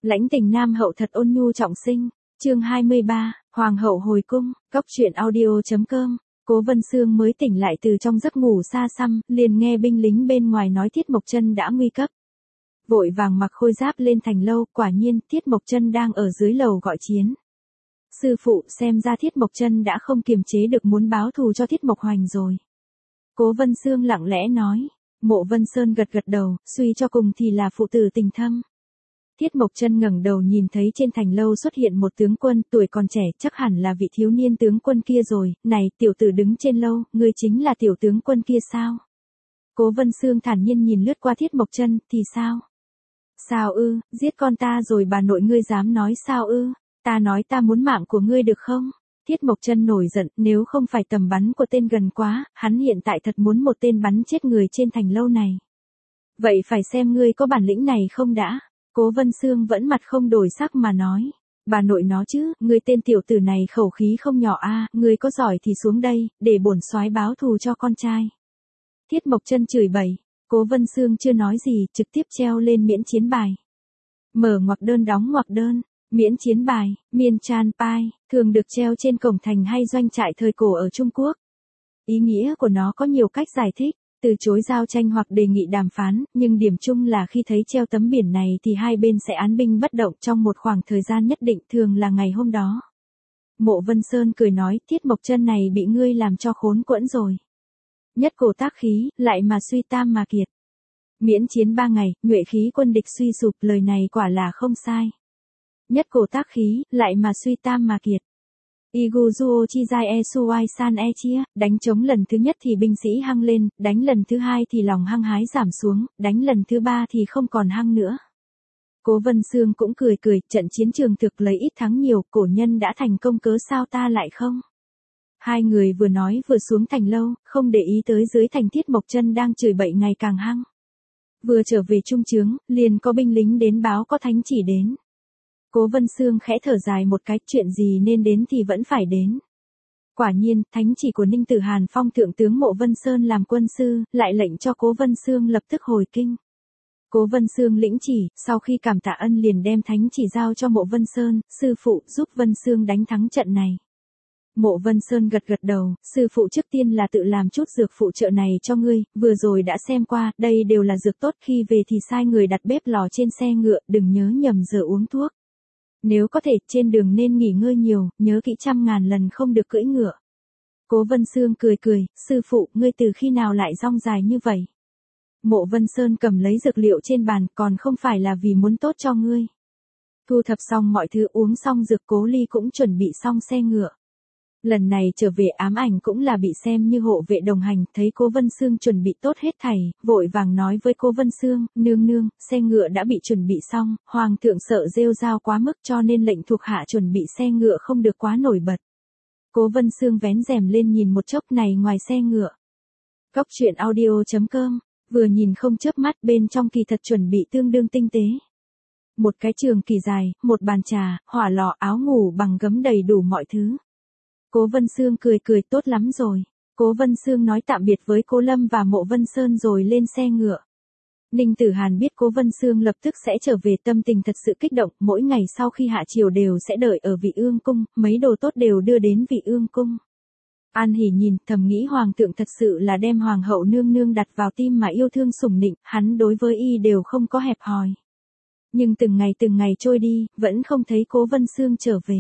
Lãnh tình nam hậu thật ôn nhu trọng sinh. Chương 23, Hoàng hậu hồi cung. Cóc truyện audio.com. Cố Vân Sương mới tỉnh lại từ trong giấc ngủ xa xăm, liền nghe binh lính bên ngoài nói Tiết Mộc Chân đã nguy cấp. Vội vàng mặc khôi giáp lên thành lâu, quả nhiên Tiết Mộc Chân đang ở dưới lầu gọi chiến. Sư phụ, xem ra Tiết Mộc Chân đã không kiềm chế được muốn báo thù cho Tiết Mộc Hoành rồi. Cố Vân Sương lặng lẽ nói. Mộ Vân Sơn gật gật đầu, suy cho cùng thì là phụ tử tình thâm. Tiết Mộc Chân ngẩng đầu nhìn thấy trên thành lâu xuất hiện một tướng quân, tuổi còn trẻ, chắc hẳn là vị thiếu niên tướng quân kia rồi. Này, tiểu tử đứng trên lâu, ngươi chính là tiểu tướng quân kia sao? Cố Vân Sương thản nhiên nhìn lướt qua Tiết Mộc Chân, thì sao? Sao ư, giết con ta rồi bà nội ngươi dám nói sao ư? Ta nói ta muốn mạng của ngươi được không? Tiết Mộc Chân nổi giận, nếu không phải tầm bắn của tên gần quá, hắn hiện tại thật muốn một tên bắn chết người trên thành lâu này. Vậy phải xem ngươi có bản lĩnh này không đã. Cố Vân Sương vẫn mặt không đổi sắc mà nói. Bà nội nó chứ, ngươi tên tiểu tử này khẩu khí không nhỏ a, ngươi có giỏi thì xuống đây, để bổn soái báo thù cho con trai. Tiết Mộc Chân chửi bậy. Cố Vân Sương chưa nói gì, trực tiếp treo lên miễn chiến bài. Mở ngoặc đơn đóng ngoặc đơn. Miễn chiến bài, miên chan pai, thường được treo trên cổng thành hay doanh trại thời cổ ở Trung Quốc. Ý nghĩa của nó có nhiều cách giải thích, từ chối giao tranh hoặc đề nghị đàm phán, nhưng điểm chung là khi thấy treo tấm biển này thì hai bên sẽ án binh bất động trong một khoảng thời gian nhất định, thường là ngày hôm đó. Mộ Vân Sơn cười nói, Tiết Mộc Chân này bị ngươi làm cho khốn quẫn rồi. Nhất cổ tác khí, lại mà suy tam mà kiệt. Miễn chiến 3 ngày, nhuệ khí quân địch suy sụp, lời này quả là không sai. Nhất cổ tác khí, lại mà suy tam mà kiệt. Iguzuo chi giai e suai san e chia, đánh chống lần thứ nhất thì binh sĩ hăng lên, đánh lần thứ hai thì lòng hăng hái giảm xuống, đánh lần thứ ba thì không còn hăng nữa. Cố Vân Sương cũng cười cười, trận chiến trường thực lấy ít thắng nhiều, cổ nhân đã thành công cớ sao ta lại không? Hai người vừa nói vừa xuống thành lâu, không để ý tới dưới thành Tiết Mộc Chân đang chửi bậy ngày càng hăng. Vừa trở về trung trướng, liền có binh lính đến báo có thánh chỉ đến. Cố Vân Sương khẽ thở dài một cái, chuyện gì nên đến thì vẫn phải đến. Quả nhiên, thánh chỉ của Ninh Tử Hàn phong thượng tướng Mộ Vân Sơn làm quân sư, lại lệnh cho Cố Vân Sương lập tức hồi kinh. Cố Vân Sương lĩnh chỉ, sau khi cảm tạ ân liền đem thánh chỉ giao cho Mộ Vân Sơn, sư phụ giúp Vân Sương đánh thắng trận này. Mộ Vân Sơn gật gật đầu, sư phụ trước tiên là tự làm chút dược phụ trợ này cho ngươi, vừa rồi đã xem qua, đây đều là dược tốt, khi về thì sai người đặt bếp lò trên xe ngựa, đừng nhớ nhầm giờ uống thuốc. Nếu có thể, trên đường nên nghỉ ngơi nhiều, nhớ kỹ 100.000 lần không được cưỡi ngựa. Cố Vân Sương cười cười, sư phụ, ngươi từ khi nào lại rong dài như vậy? Mộ Vân Sơn cầm lấy dược liệu trên bàn, còn không phải là vì muốn tốt cho ngươi. Thu thập xong mọi thứ, uống xong dược, Cố Ly cũng chuẩn bị xong xe ngựa. Lần này trở về ám ảnh cũng là bị xem như hộ vệ đồng hành, thấy Cố Vân Sương chuẩn bị tốt hết thảy, vội vàng nói với Cố Vân Sương, nương nương, xe ngựa đã bị chuẩn bị xong, hoàng thượng sợ rêu rao quá mức cho nên lệnh thuộc hạ chuẩn bị xe ngựa không được quá nổi bật. Cố Vân Sương vén rèm lên nhìn một chốc, này ngoài xe ngựa. Cóc truyện audio.com, vừa nhìn không chớp mắt, bên trong kỳ thật chuẩn bị tương đương tinh tế. Một cái trường kỳ dài, một bàn trà, hỏa lò, áo ngủ bằng gấm, đầy đủ mọi thứ. Cố Vân Sương cười cười, tốt lắm rồi. Cố Vân Sương nói tạm biệt với Cố Lâm và Mộ Vân Sơn rồi lên xe ngựa. Ninh Tử Hàn biết Cố Vân Sương lập tức sẽ trở về, tâm tình thật sự kích động, mỗi ngày sau khi hạ triều đều sẽ đợi ở Vị Ương cung, mấy đồ tốt đều đưa đến Vị Ương cung. An Hỉ nhìn, thầm nghĩ hoàng thượng thật sự là đem hoàng hậu nương nương đặt vào tim mà yêu thương sủng nịnh, hắn đối với y đều không có hẹp hòi. Nhưng từng ngày trôi đi, vẫn không thấy Cố Vân Sương trở về.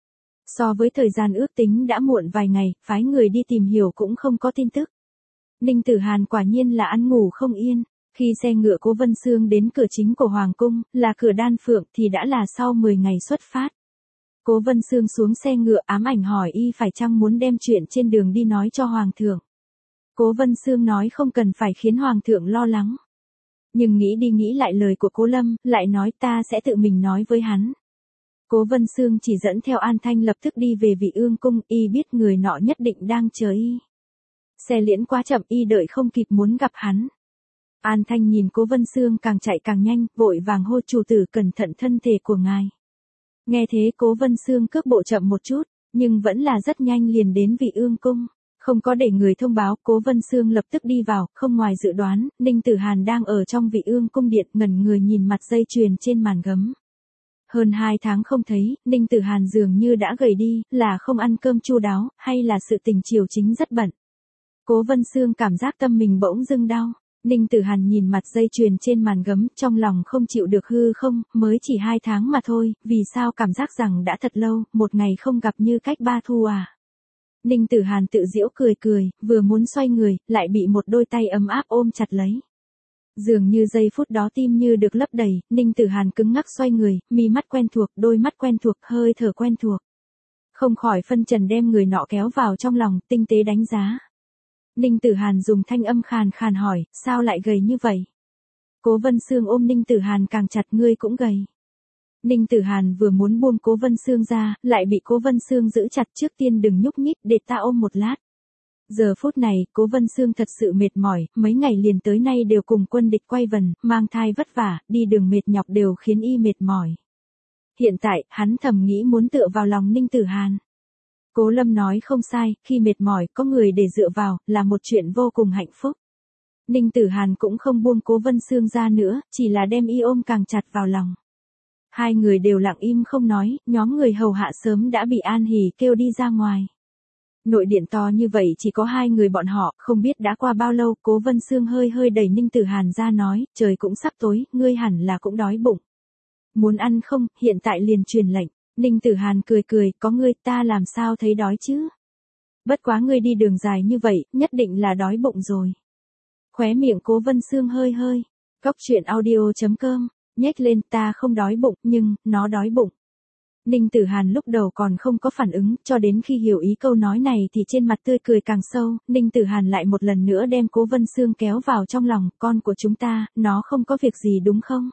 So với thời gian ước tính đã muộn vài ngày, phái người đi tìm hiểu cũng không có tin tức. Ninh Tử Hàn quả nhiên là ăn ngủ không yên. Khi xe ngựa Cố Vân Sương đến cửa chính của Hoàng cung, là cửa Đan Phượng, thì đã là sau 10 ngày xuất phát. Cố Vân Sương xuống xe ngựa, ám ảnh hỏi y phải chăng muốn đem chuyện trên đường đi nói cho Hoàng thượng. Cố Vân Sương nói không cần phải khiến Hoàng thượng lo lắng. Nhưng nghĩ đi nghĩ lại lời của Cố Lâm, lại nói ta sẽ tự mình nói với hắn. Cố Vân Sương chỉ dẫn theo An Thanh lập tức đi về Vị Ương cung, y biết người nọ nhất định đang chờ y. Xe liễn quá chậm, y đợi không kịp muốn gặp hắn. An Thanh nhìn Cố Vân Sương càng chạy càng nhanh, vội vàng hô chủ tử cẩn thận thân thể của ngài. Nghe thế Cố Vân Sương cước bộ chậm một chút, nhưng vẫn là rất nhanh liền đến Vị Ương cung. Không có để người thông báo, Cố Vân Sương lập tức đi vào, không ngoài dự đoán, Ninh Tử Hàn đang ở trong Vị Ương cung điện, ngẩn người nhìn mặt dây chuyền trên màn gấm. Hơn 2 tháng không thấy, Ninh Tử Hàn dường như đã gầy đi, là không ăn cơm chu đáo, hay là sự tình triều chính rất bận. Cố Vân Xương cảm giác tâm mình bỗng dưng đau. Ninh Tử Hàn nhìn mặt dây chuyền trên màn gấm, trong lòng không chịu được hư không, mới chỉ 2 tháng mà thôi, vì sao cảm giác rằng đã thật lâu, một ngày không gặp như cách 3 thu à. Ninh Tử Hàn tự giễu cười cười, vừa muốn xoay người, lại bị một đôi tay ấm áp ôm chặt lấy. Dường như giây phút đó tim như được lấp đầy, Ninh Tử Hàn cứng ngắc xoay người, mi mắt quen thuộc, đôi mắt quen thuộc, hơi thở quen thuộc. Không khỏi phân trần đem người nọ kéo vào trong lòng, tinh tế đánh giá. Ninh Tử Hàn dùng thanh âm khàn khàn hỏi, sao lại gầy như vậy? Cố Vân Xương ôm Ninh Tử Hàn càng chặt, ngươi cũng gầy. Ninh Tử Hàn vừa muốn buông Cố Vân Xương ra, lại bị Cố Vân Xương giữ chặt, trước tiên đừng nhúc nhích, để ta ôm một lát. Giờ phút này, Cố Vân Xương thật sự mệt mỏi, mấy ngày liền tới nay đều cùng quân địch quay vần, mang thai vất vả, đi đường mệt nhọc đều khiến y mệt mỏi. Hiện tại, hắn thầm nghĩ muốn tựa vào lòng Ninh Tử Hàn. Cố Lâm nói không sai, khi mệt mỏi, có người để dựa vào, là một chuyện vô cùng hạnh phúc. Ninh Tử Hàn cũng không buông Cố Vân Xương ra nữa, chỉ là đem y ôm càng chặt vào lòng. Hai người đều lặng im không nói, nhóm người hầu hạ sớm đã bị An Hỷ kêu đi ra ngoài. Nội điện to như vậy chỉ có hai người bọn họ, không biết đã qua bao lâu, Cố Vân Xương hơi hơi đẩy Ninh Tử Hàn ra nói, trời cũng sắp tối, ngươi hẳn là cũng đói bụng. Muốn ăn không, hiện tại liền truyền lệnh. Ninh Tử Hàn cười cười, có ngươi, ta làm sao thấy đói chứ? Bất quá ngươi đi đường dài như vậy, nhất định là đói bụng rồi. Khóe miệng Cố Vân Xương hơi hơi. Cóc truyện audio.com, nhếch lên, ta không đói bụng, nhưng, nó đói bụng. Ninh Tử Hàn lúc đầu còn không có phản ứng, cho đến khi hiểu ý câu nói này thì trên mặt tươi cười càng sâu, Ninh Tử Hàn lại một lần nữa đem Cố Vân Xương kéo vào trong lòng, con của chúng ta, nó không có việc gì đúng không?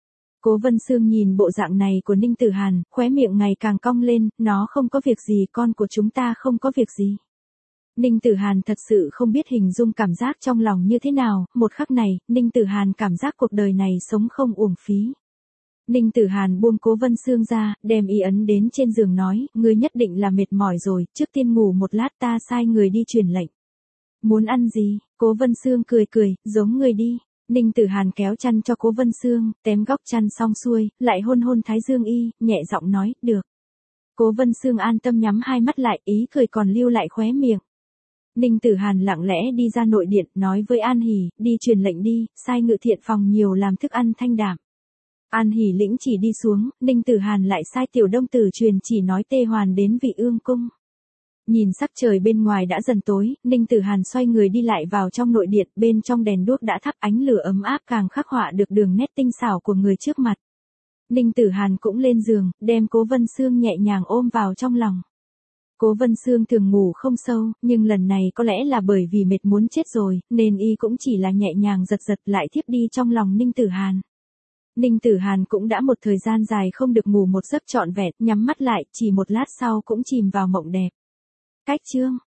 Cố Vân Xương nhìn bộ dạng này của Ninh Tử Hàn, khóe miệng ngày càng cong lên, nó không có việc gì, con của chúng ta không có việc gì. Ninh Tử Hàn thật sự không biết hình dung cảm giác trong lòng như thế nào, một khắc này, Ninh Tử Hàn cảm giác cuộc đời này sống không uổng phí. Ninh Tử Hàn buông Cố Vân Xương ra, đem y ấn đến trên giường nói, ngươi nhất định là mệt mỏi rồi, trước tiên ngủ một lát, ta sai người đi truyền lệnh. Muốn ăn gì? Cố Vân Xương cười cười, giống người đi. Ninh Tử Hàn kéo chăn cho Cố Vân Xương, tém góc chăn xong xuôi, lại hôn hôn thái dương y, nhẹ giọng nói, được. Cố Vân Xương an tâm nhắm hai mắt lại, ý cười còn lưu lại khóe miệng. Ninh Tử Hàn lặng lẽ đi ra nội điện, nói với An Hỷ, đi truyền lệnh đi, sai ngự thiện phòng nhiều làm thức ăn thanh đạm. An Hỷ lĩnh chỉ đi xuống, Ninh Tử Hàn lại sai Tiểu Đông Tử truyền chỉ nói Tê Hoàn đến Vị Ương cung. Nhìn sắc trời bên ngoài đã dần tối, Ninh Tử Hàn xoay người đi lại vào trong nội điện, bên trong đèn đuốc đã thắp ánh lửa ấm áp càng khắc họa được đường nét tinh xảo của người trước mặt. Ninh Tử Hàn cũng lên giường, đem Cố Vân Xương nhẹ nhàng ôm vào trong lòng. Cố Vân Xương thường ngủ không sâu, nhưng lần này có lẽ là bởi vì mệt muốn chết rồi, nên y cũng chỉ là nhẹ nhàng giật giật lại thiếp đi trong lòng Ninh Tử Hàn. Ninh Tử Hàn cũng đã một thời gian dài không được ngủ một giấc trọn vẹn, nhắm mắt lại, chỉ một lát sau cũng chìm vào mộng đẹp. Cách chương